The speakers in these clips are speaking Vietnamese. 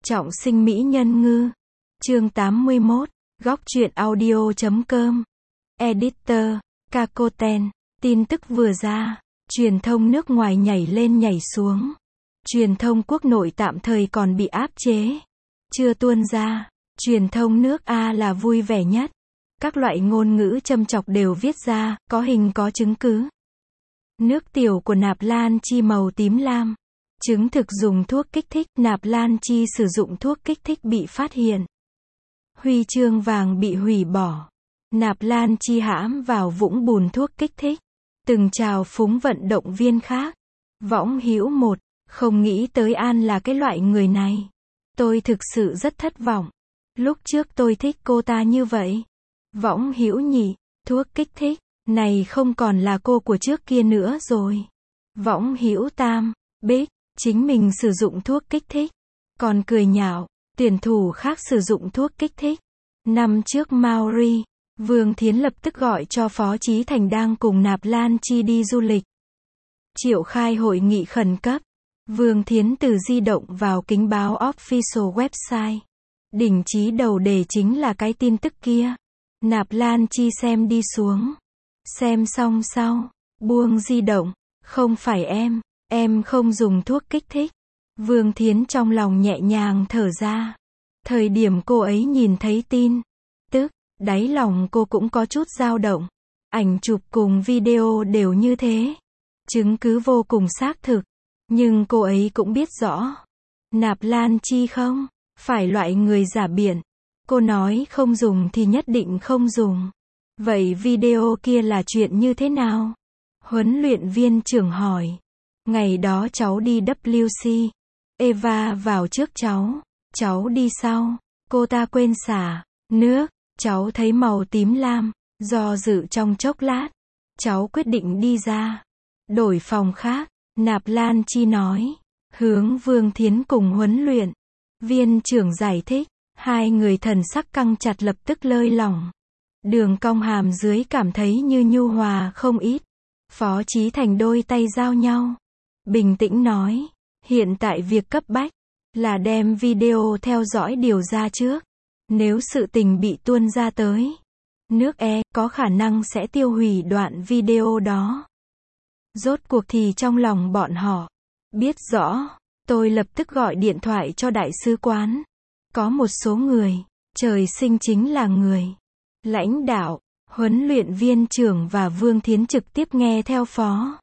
Trọng sinh mỹ nhân ngư. Chương 81. Góc truyện audio.com. Editor. Kakoten. Tin tức vừa ra. Truyền thông nước ngoài nhảy lên nhảy xuống. Truyền thông quốc nội tạm thời còn bị áp chế. Chưa tuôn ra. Truyền thông nước A là vui vẻ nhất. Các loại ngôn ngữ châm chọc đều viết ra, có hình có chứng cứ. Nước tiểu của nạp lan chi màu tím lam. Chứng thực dùng thuốc kích thích, nạp lan chi sử dụng thuốc kích thích bị phát hiện. Huy chương vàng bị hủy bỏ. Nạp lan chi hãm vào vũng bùn thuốc kích thích. Từng trào phúng vận động viên khác. Võng Hữu 1, không nghĩ tới An là cái loại người này. Tôi thực sự rất thất vọng. Lúc trước tôi thích cô ta như vậy. Võng Hữu 2, thuốc kích thích, này không còn là cô của trước kia nữa rồi. Võng Hữu 3, Bích, chính mình sử dụng thuốc kích thích. Còn cười nhạo, tuyển thủ khác sử dụng thuốc kích thích. Năm trước Mauri, Vương Thiến lập tức gọi cho Phó Chí Thành đang cùng nạp lan chi đi du lịch. Triệu khai hội nghị khẩn cấp. Vương Thiến từ di động vào kính báo official website. Đỉnh chí đầu đề chính là cái tin tức kia. Nạp lan chi xem đi xuống. Xem xong sau, buông di động. Không phải em không dùng thuốc kích thích. Vương Thiến trong lòng nhẹ nhàng thở ra. Thời điểm cô ấy nhìn thấy tin tức, đáy lòng cô cũng có chút dao động. Ảnh chụp cùng video đều như thế. Chứng cứ vô cùng xác thực. Nhưng cô ấy cũng biết rõ. Nạp lan chi không phải loại người giả biện. Cô nói không dùng thì nhất định không dùng. Vậy video kia là chuyện như thế nào? Huấn luyện viên trưởng hỏi. Ngày đó cháu đi WC. Eva vào trước cháu đi sau. Cô ta quên xả nước. Cháu thấy màu tím lam. Do dự trong chốc lát, cháu quyết định đi ra. Đổi phòng khác. Nạp lan chi nói. Hướng Vương Thiến cùng huấn luyện viên trưởng giải thích. Hai người thần sắc căng chặt lập tức lơi lỏng. Đường cong hàm dưới cảm thấy như nhu hòa không ít. Phó Chí Thành đôi tay giao nhau. Bình tĩnh nói. Hiện tại việc cấp bách là đem video theo dõi điều ra trước. Nếu sự tình bị tuôn ra tới nước E, có khả năng sẽ tiêu hủy đoạn video đó. Rốt cuộc thì trong lòng bọn họ biết rõ. Tôi lập tức gọi điện thoại cho đại sứ quán. Có một số người, trời sinh chính là người. Lãnh đạo, huấn luyện viên trưởng và Vương Thiến trực tiếp nghe theo Phó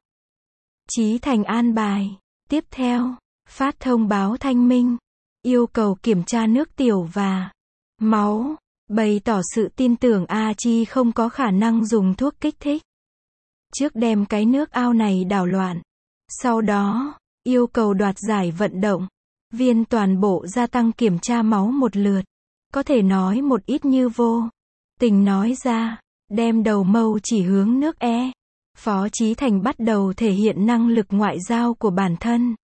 Chí Thành an bài. Tiếp theo, phát thông báo thanh minh. Yêu cầu kiểm tra nước tiểu và máu. Bày tỏ sự tin tưởng A Chi không có khả năng dùng thuốc kích thích. Trước đem cái nước ao này đảo loạn. Sau đó, yêu cầu đoạt giải vận động viên toàn bộ gia tăng kiểm tra máu một lượt. Có thể nói một ít như vô tình nói ra, đem đầu mâu chỉ hướng nước E. Phó Chí Thành bắt đầu thể hiện năng lực ngoại giao của bản thân.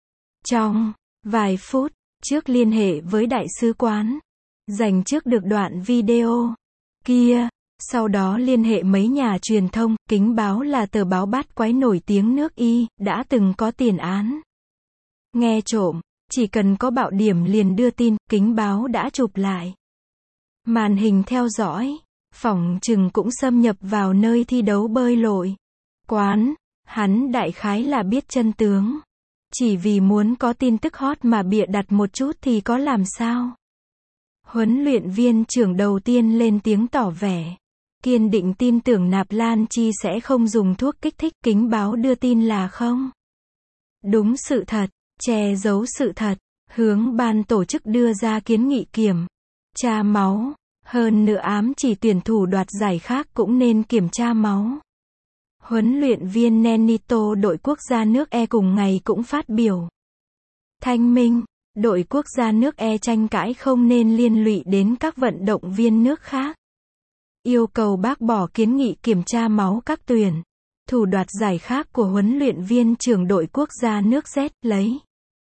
Trong vài phút trước liên hệ với đại sứ quán, dành trước được đoạn video kia. Sau đó liên hệ mấy nhà truyền thông, Kính Báo là tờ báo bát quái nổi tiếng nước Y, đã từng có tiền án nghe trộm. Chỉ cần có bạo điểm liền đưa tin, Kính Báo đã chụp lại màn hình theo dõi. Phỏng chừng cũng xâm nhập vào nơi thi đấu bơi lội quán. Hắn đại khái là biết chân tướng. Chỉ vì muốn có tin tức hot mà bịa đặt một chút thì có làm sao. Huấn luyện viên trưởng đầu tiên lên tiếng tỏ vẻ kiên định tin tưởng nạp lan chi sẽ không dùng thuốc kích thích. Kính Báo đưa tin là không đúng sự thật, che giấu sự thật, hướng ban tổ chức đưa ra kiến nghị kiểm tra máu. Hơn nữa ám chỉ tuyển thủ đoạt giải khác cũng nên kiểm tra máu. Huấn luyện viên Nenito đội quốc gia nước E cùng ngày cũng phát biểu thanh minh. Đội quốc gia nước E tranh cãi không nên liên lụy đến các vận động viên nước khác. Yêu cầu bác bỏ kiến nghị kiểm tra máu các tuyển thủ đoạt giải khác của huấn luyện viên trưởng đội quốc gia nước Z, lấy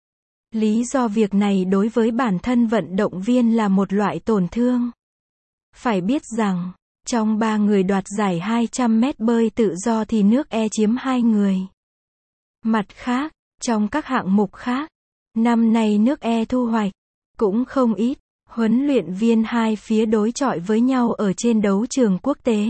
lý do việc này đối với bản thân vận động viên là một loại tổn thương. Phải biết rằng, trong 3 người đoạt giải 200 mét bơi tự do thì nước E chiếm 2 người. Mặt khác, trong các hạng mục khác, năm nay nước E thu hoạch cũng không ít. Huấn luyện viên hai phía đối chọi với nhau ở trên đấu trường quốc tế.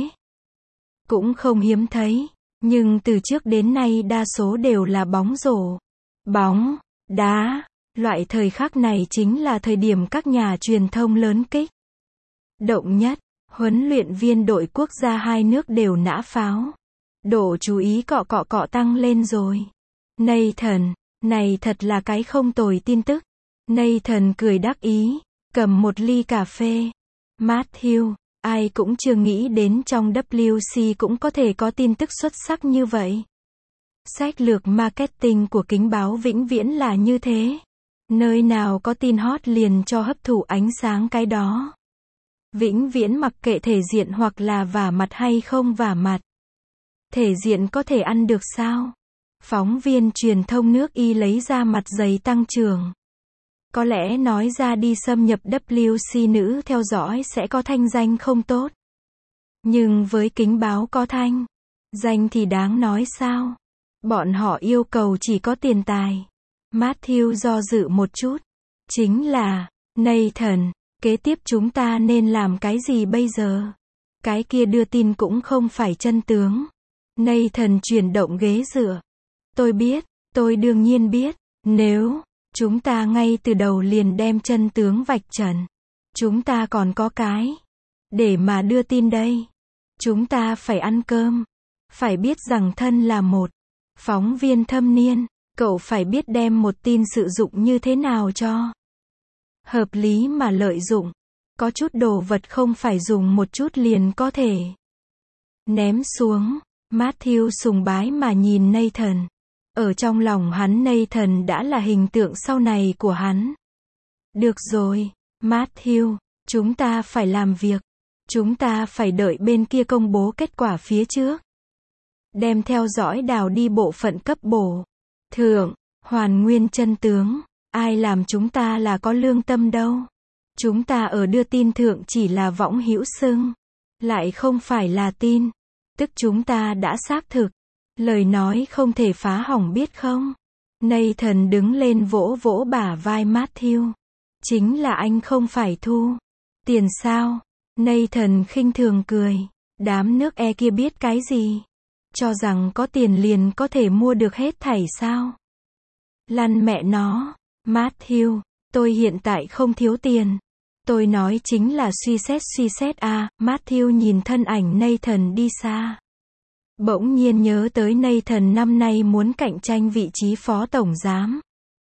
Cũng không hiếm thấy, nhưng từ trước đến nay đa số đều là bóng rổ, bóng, đá. Loại thời khắc này chính là thời điểm các nhà truyền thông lớn kích động nhất. Huấn luyện viên đội quốc gia hai nước đều nã pháo. Độ chú ý cọ tăng lên rồi. Nathan, này thật là cái không tồi tin tức. Nathan cười đắc ý, cầm một ly cà phê. Matthew, ai cũng chưa nghĩ đến trong WC cũng có thể có tin tức xuất sắc như vậy. Sách lược marketing của Kính báo vĩnh viễn là như thế. Nơi nào có tin hot liền cho hấp thụ ánh sáng cái đó. Vĩnh viễn mặc kệ thể diện hoặc là vả mặt hay không vả mặt. Thể diện có thể ăn được sao? Phóng viên truyền thông nước Y lấy ra mặt giày tăng trưởng. Có lẽ nói ra đi xâm nhập WC nữ theo dõi sẽ có thanh danh không tốt. Nhưng với Kính báo có thanh danh thì đáng nói sao? Bọn họ yêu cầu chỉ có tiền tài. Matthew do dự một chút. Chính là, Nathan, kế tiếp chúng ta nên làm cái gì bây giờ? Cái kia đưa tin cũng không phải chân tướng. Nathan chuyển động ghế dựa. Tôi biết, tôi đương nhiên biết. Nếu chúng ta ngay từ đầu liền đem chân tướng vạch trần, chúng ta còn có cái để mà đưa tin đây. Chúng ta phải ăn cơm. Phải biết rằng thân là một phóng viên thâm niên, cậu phải biết đem một tin sử dụng như thế nào cho hợp lý mà lợi dụng. Có chút đồ vật không phải dùng một chút liền có thể ném xuống. Matthew sùng bái mà nhìn Nathan. Ở trong lòng hắn Nathan đã là hình tượng sau này của hắn. Được rồi, Matthew, chúng ta phải làm việc. Chúng ta phải đợi bên kia công bố kết quả phía trước. Đem theo dõi đào đi bộ phận cấp bổ thưởng, hoàn nguyên chân tướng. Ai làm chúng ta là có lương tâm đâu. Chúng ta ở đưa tin thượng chỉ là võng hữu xưng, lại không phải là tin. Tức chúng ta đã xác thực. Lời nói không thể phá hỏng biết không? Nathan đứng lên vỗ vỗ bả vai Matthew. Chính là anh không phải thu tiền sao? Nathan khinh thường cười. Đám nước E kia biết cái gì? Cho rằng có tiền liền có thể mua được hết thảy sao? Lăn mẹ nó. Matthew, tôi hiện tại không thiếu tiền. Tôi nói chính là suy xét à. Matthew nhìn thân ảnh Nathan đi xa. Bỗng nhiên nhớ tới Nathan năm nay muốn cạnh tranh vị trí phó tổng giám.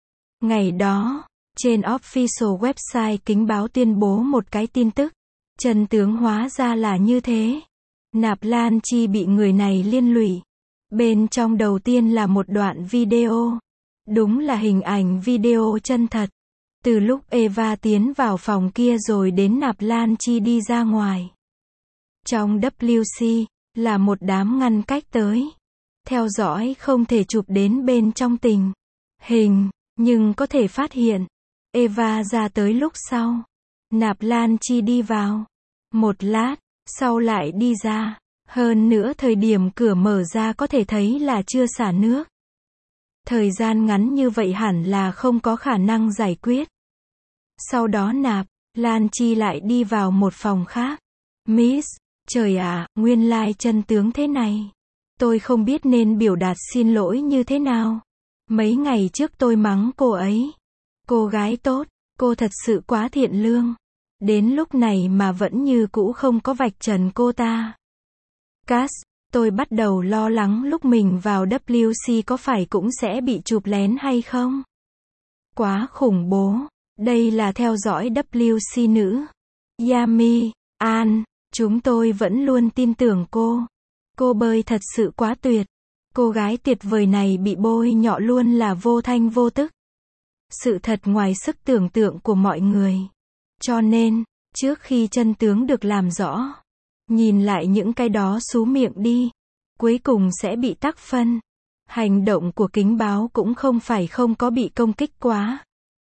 Ngày đó, trên official website Kính báo tuyên bố một cái tin tức. Chân tướng hóa ra là như thế. Nạp Lan Chi bị người này liên lụy. Bên trong đầu tiên là một đoạn video. Đúng là hình ảnh video chân thật. Từ lúc Eva tiến vào phòng kia rồi đến Nạp Lan Chi đi ra ngoài. Trong WC, là một đám ngăn cách tới. Theo dõi không thể chụp đến bên trong tình hình, nhưng có thể phát hiện. Eva ra tới lúc sau. Nạp Lan Chi đi vào. Một lát, sau lại đi ra. Hơn nữa thời điểm cửa mở ra có thể thấy là chưa xả nước. Thời gian ngắn như vậy hẳn là không có khả năng giải quyết. Sau đó Nạp Lan Chi lại đi vào một phòng khác. Miss, trời ạ, nguyên lai chân tướng thế này. Tôi không biết nên biểu đạt xin lỗi như thế nào. Mấy ngày trước tôi mắng cô ấy. Cô gái tốt, cô thật sự quá thiện lương. Đến lúc này mà vẫn như cũ không có vạch trần cô ta. Cass, tôi bắt đầu lo lắng lúc mình vào WC có phải cũng sẽ bị chụp lén hay không? Quá khủng bố. Đây là theo dõi WC nữ. Yami, An, chúng tôi vẫn luôn tin tưởng cô. Cô bơi thật sự quá tuyệt. Cô gái tuyệt vời này bị bôi nhọ luôn là vô thanh vô tức. Sự thật ngoài sức tưởng tượng của mọi người. Cho nên, trước khi chân tướng được làm rõ, nhìn lại những cái đó xú miệng đi. Cuối cùng sẽ bị tắc phân. Hành động của Kính báo cũng không phải không có bị công kích quá.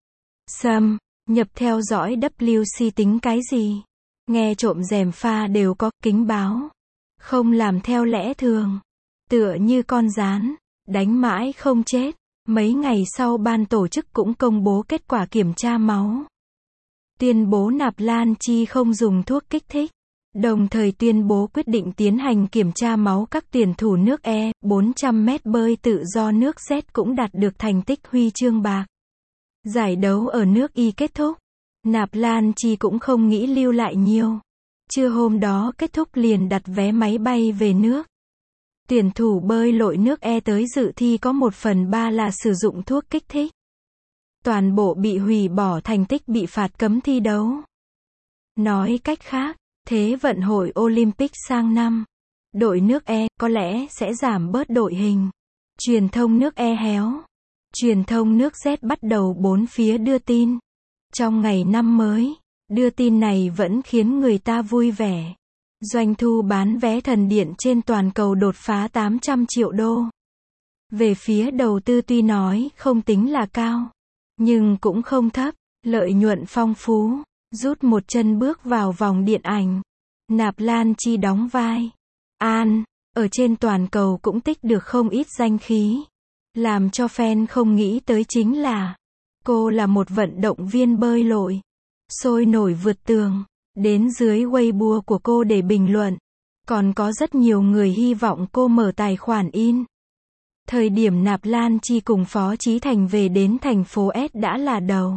Xâm, nhập theo dõi WC tính cái gì? Nghe trộm gièm pha đều có. Kính báo không làm theo lẽ thường. Tựa như con gián, đánh mãi không chết. Mấy ngày sau ban tổ chức cũng công bố kết quả kiểm tra máu. tuyên bố Nạp Lan Chi không dùng thuốc kích thích, đồng thời tuyên bố quyết định tiến hành kiểm tra máu các tuyển thủ nước E, 400 mét bơi tự do nước Z cũng đạt được thành tích huy chương bạc. Giải đấu ở nước Y kết thúc. Nạp Lan Chi cũng không nghĩ lưu lại nhiều. Trưa hôm đó kết thúc liền đặt vé máy bay về nước. Tuyển thủ bơi lội nước E tới dự thi có 1/3 là sử dụng thuốc kích thích. Toàn bộ bị hủy bỏ, thành tích bị phạt cấm thi đấu. Nói cách khác, Thế vận hội Olympic sang năm, đội nước E có lẽ sẽ giảm bớt đội hình. Truyền thông nước E héo. Truyền thông nước Z bắt đầu bốn phía đưa tin. Trong ngày năm mới, đưa tin này vẫn khiến người ta vui vẻ. Doanh thu bán vé thần điện trên toàn cầu đột phá 800 triệu đô. Về phía đầu tư tuy nói không tính là cao, nhưng cũng không thấp, lợi nhuận phong phú, rút một chân bước vào vòng điện ảnh. Nạp Lan Chi đóng vai An, ở trên toàn cầu cũng tích được không ít danh khí. Làm cho fan không nghĩ tới chính là, cô là một vận động viên bơi lội, sôi nổi vượt tường, đến dưới Weibo của cô để bình luận. Còn có rất nhiều người hy vọng cô mở tài khoản in. Thời điểm Nạp Lan Chi cùng Phó Chí Thành về đến thành phố S đã là đầu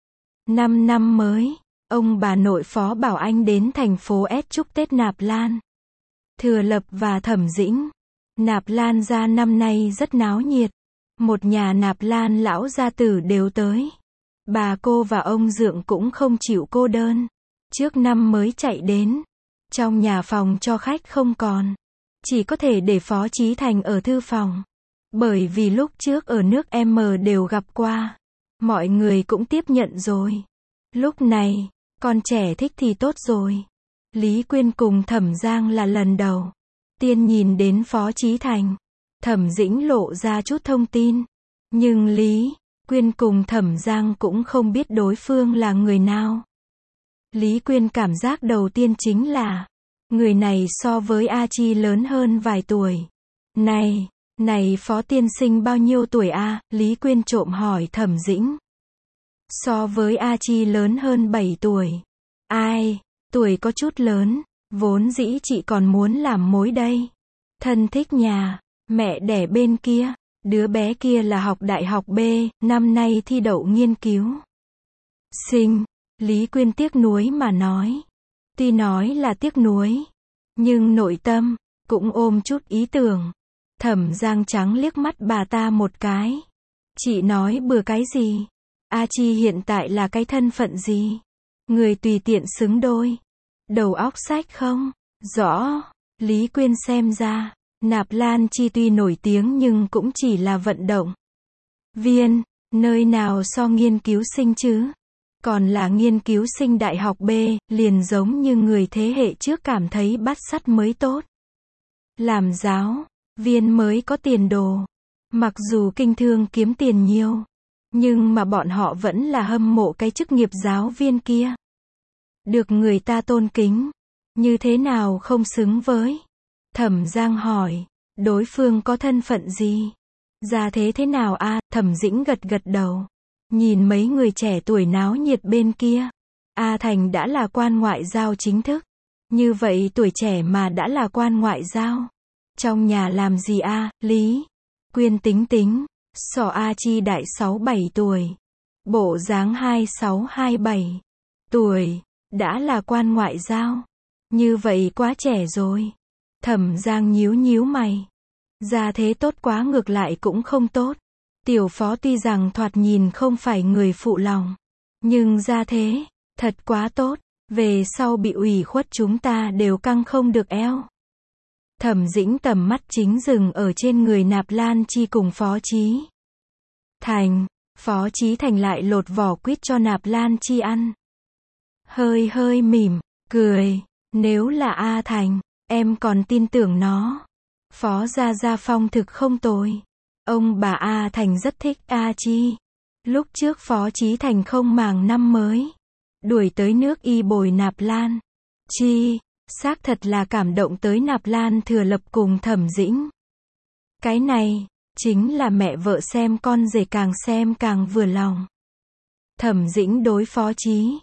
5 mới. Ông bà nội Phó Bảo Anh đến thành phố S chúc Tết Nạp Lan, Thừa Lập và Thẩm Dĩnh. Nạp Lan gia năm nay rất náo nhiệt. Một nhà Nạp Lan lão gia tử đều tới. Bà cô và ông Dượng cũng không chịu cô đơn. Trước năm mới chạy đến. Trong nhà phòng cho khách không còn. Chỉ có thể để Phó Chí Thành ở thư phòng. Bởi vì lúc trước ở nước M đều gặp qua. Mọi người cũng tiếp nhận rồi. Lúc này, con trẻ thích thì tốt rồi. Lý Quyên cùng Thẩm Giang là lần đầu tiên nhìn đến Phó Chí Thành. Thẩm Dĩnh lộ ra chút thông tin. Nhưng Lý Quyên cùng Thẩm Giang cũng không biết đối phương là người nào. Lý Quyên cảm giác đầu tiên chính là, người này so với A Chi lớn hơn vài tuổi. Này Phó tiên sinh bao nhiêu tuổi a? Lý Quyên trộm hỏi Thẩm Dĩnh. So với A Chi lớn hơn 7 tuổi. Ai, tuổi có chút lớn, vốn dĩ chị còn muốn làm mối đây. Thân thích nhà mẹ đẻ bên kia, đứa bé kia là học đại học B, năm nay thi đậu nghiên cứu sinh. Lý Quyên tiếc nuối mà nói. Tuy nói là tiếc nuối, nhưng nội tâm cũng ôm chút ý tưởng. Thẩm Giang trắng liếc mắt bà ta một cái. Chị nói bừa cái gì? A Chi hiện tại là cái thân phận gì? Người tùy tiện xứng đôi. Đầu óc sách không? Rõ. Lý Quyên xem ra, Nạp Lan Chi tuy nổi tiếng nhưng cũng chỉ là vận động viên, nơi nào so nghiên cứu sinh chứ? Còn là nghiên cứu sinh đại học B, liền giống như người thế hệ trước cảm thấy bắt sắt mới tốt. Làm giáo viên mới có tiền đồ. Mặc dù kinh thương kiếm tiền nhiều, nhưng mà bọn họ vẫn là hâm mộ cái chức nghiệp giáo viên kia. Được người ta tôn kính, như thế nào không xứng với? Thẩm Giang hỏi, đối phương có thân phận gì? Gia thế thế nào a? Thẩm Dĩnh gật gật đầu. Nhìn mấy người trẻ tuổi náo nhiệt bên kia. A Thành đã là quan ngoại giao chính thức. Như vậy tuổi trẻ mà đã là quan ngoại giao. Trong nhà làm gì a? Lý Quyên tính. So A Chi đại 6-7 tuổi. Bộ dáng 26-27 tuổi. Đã là quan ngoại giao. Như vậy quá trẻ rồi. Thẩm Giang nhíu mày. Gia thế tốt quá ngược lại cũng không tốt. Tiểu Phó tuy rằng thoạt nhìn không phải người phụ lòng, nhưng gia thế thật quá tốt. Về sau bị ủy khuất chúng ta đều căng không được eo. Thẩm Dĩnh tầm mắt chính dừng ở trên người Nạp Lan Chi cùng Phó Chí Thành. Phó Chí Thành lại lột vỏ quýt cho Nạp Lan Chi ăn. Hơi mỉm cười. Nếu là A Thành, em còn tin tưởng nó. Phó Gia phong thực không tồi. Ông bà A Thành rất thích A Chi. Lúc trước Phó Chí Thành không màng năm mới, đuổi tới nước Y bồi Nạp Lan Chi. Xác thật là cảm động tới Nạp Lan Thừa Lập cùng Thẩm Dĩnh. Cái này chính là mẹ vợ xem con rể càng xem càng vừa lòng. Thẩm Dĩnh đối Phó Chí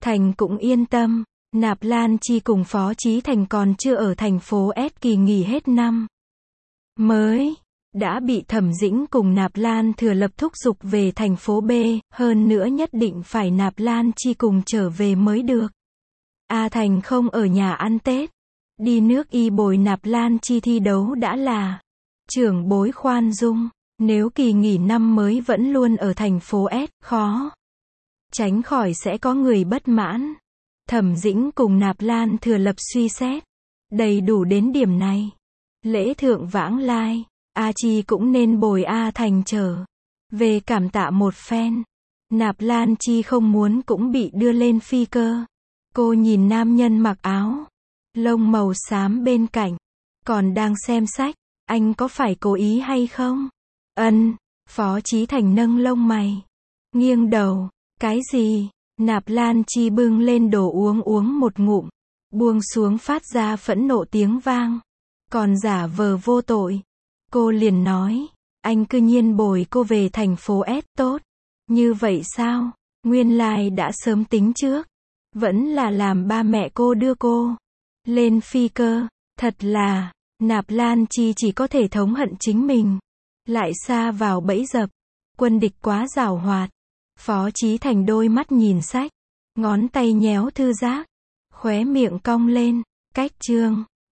Thành cũng yên tâm, Nạp Lan Chi cùng Phó Chí Thành còn chưa ở thành phố S kỳ nghỉ hết năm mới, đã bị Thẩm Dĩnh cùng Nạp Lan Thừa Lập thúc giục về thành phố B, hơn nữa nhất định phải Nạp Lan Chi cùng trở về mới được. A Thành không ở nhà ăn Tết, đi nước Y bồi Nạp Lan Chi thi đấu đã là trưởng bối khoan dung, nếu kỳ nghỉ năm mới vẫn luôn ở thành phố S, khó tránh khỏi sẽ có người bất mãn. Thẩm Dĩnh cùng Nạp Lan Thừa Lập suy xét đầy đủ đến điểm này. Lễ thượng vãng lai, A Chi cũng nên bồi A Thành trở về cảm tạ một phen. Nạp Lan Chi không muốn cũng bị đưa lên phi cơ. Cô nhìn nam nhân mặc áo lông màu xám bên cạnh, còn đang xem sách, anh có phải cố ý hay không? Ân, Phó Chí Thành nâng lông mày, nghiêng đầu, cái gì? Nạp Lan Chi bưng lên đồ uống một ngụm, buông xuống phát ra phẫn nộ tiếng vang, còn giả vờ vô tội. Cô liền nói, anh cư nhiên bồi cô về thành phố S, tốt như vậy sao? Nguyên lai đã sớm tính trước, vẫn là làm ba mẹ cô đưa cô lên phi cơ. Thật là, Nạp Lan Chi chỉ có thể thống hận chính mình, lại sa vào bẫy dập quân địch quá giàu hoạt. Phó Chí Thành đôi mắt nhìn sách, ngón tay nhéo thư giác, khóe miệng cong lên. Cách chương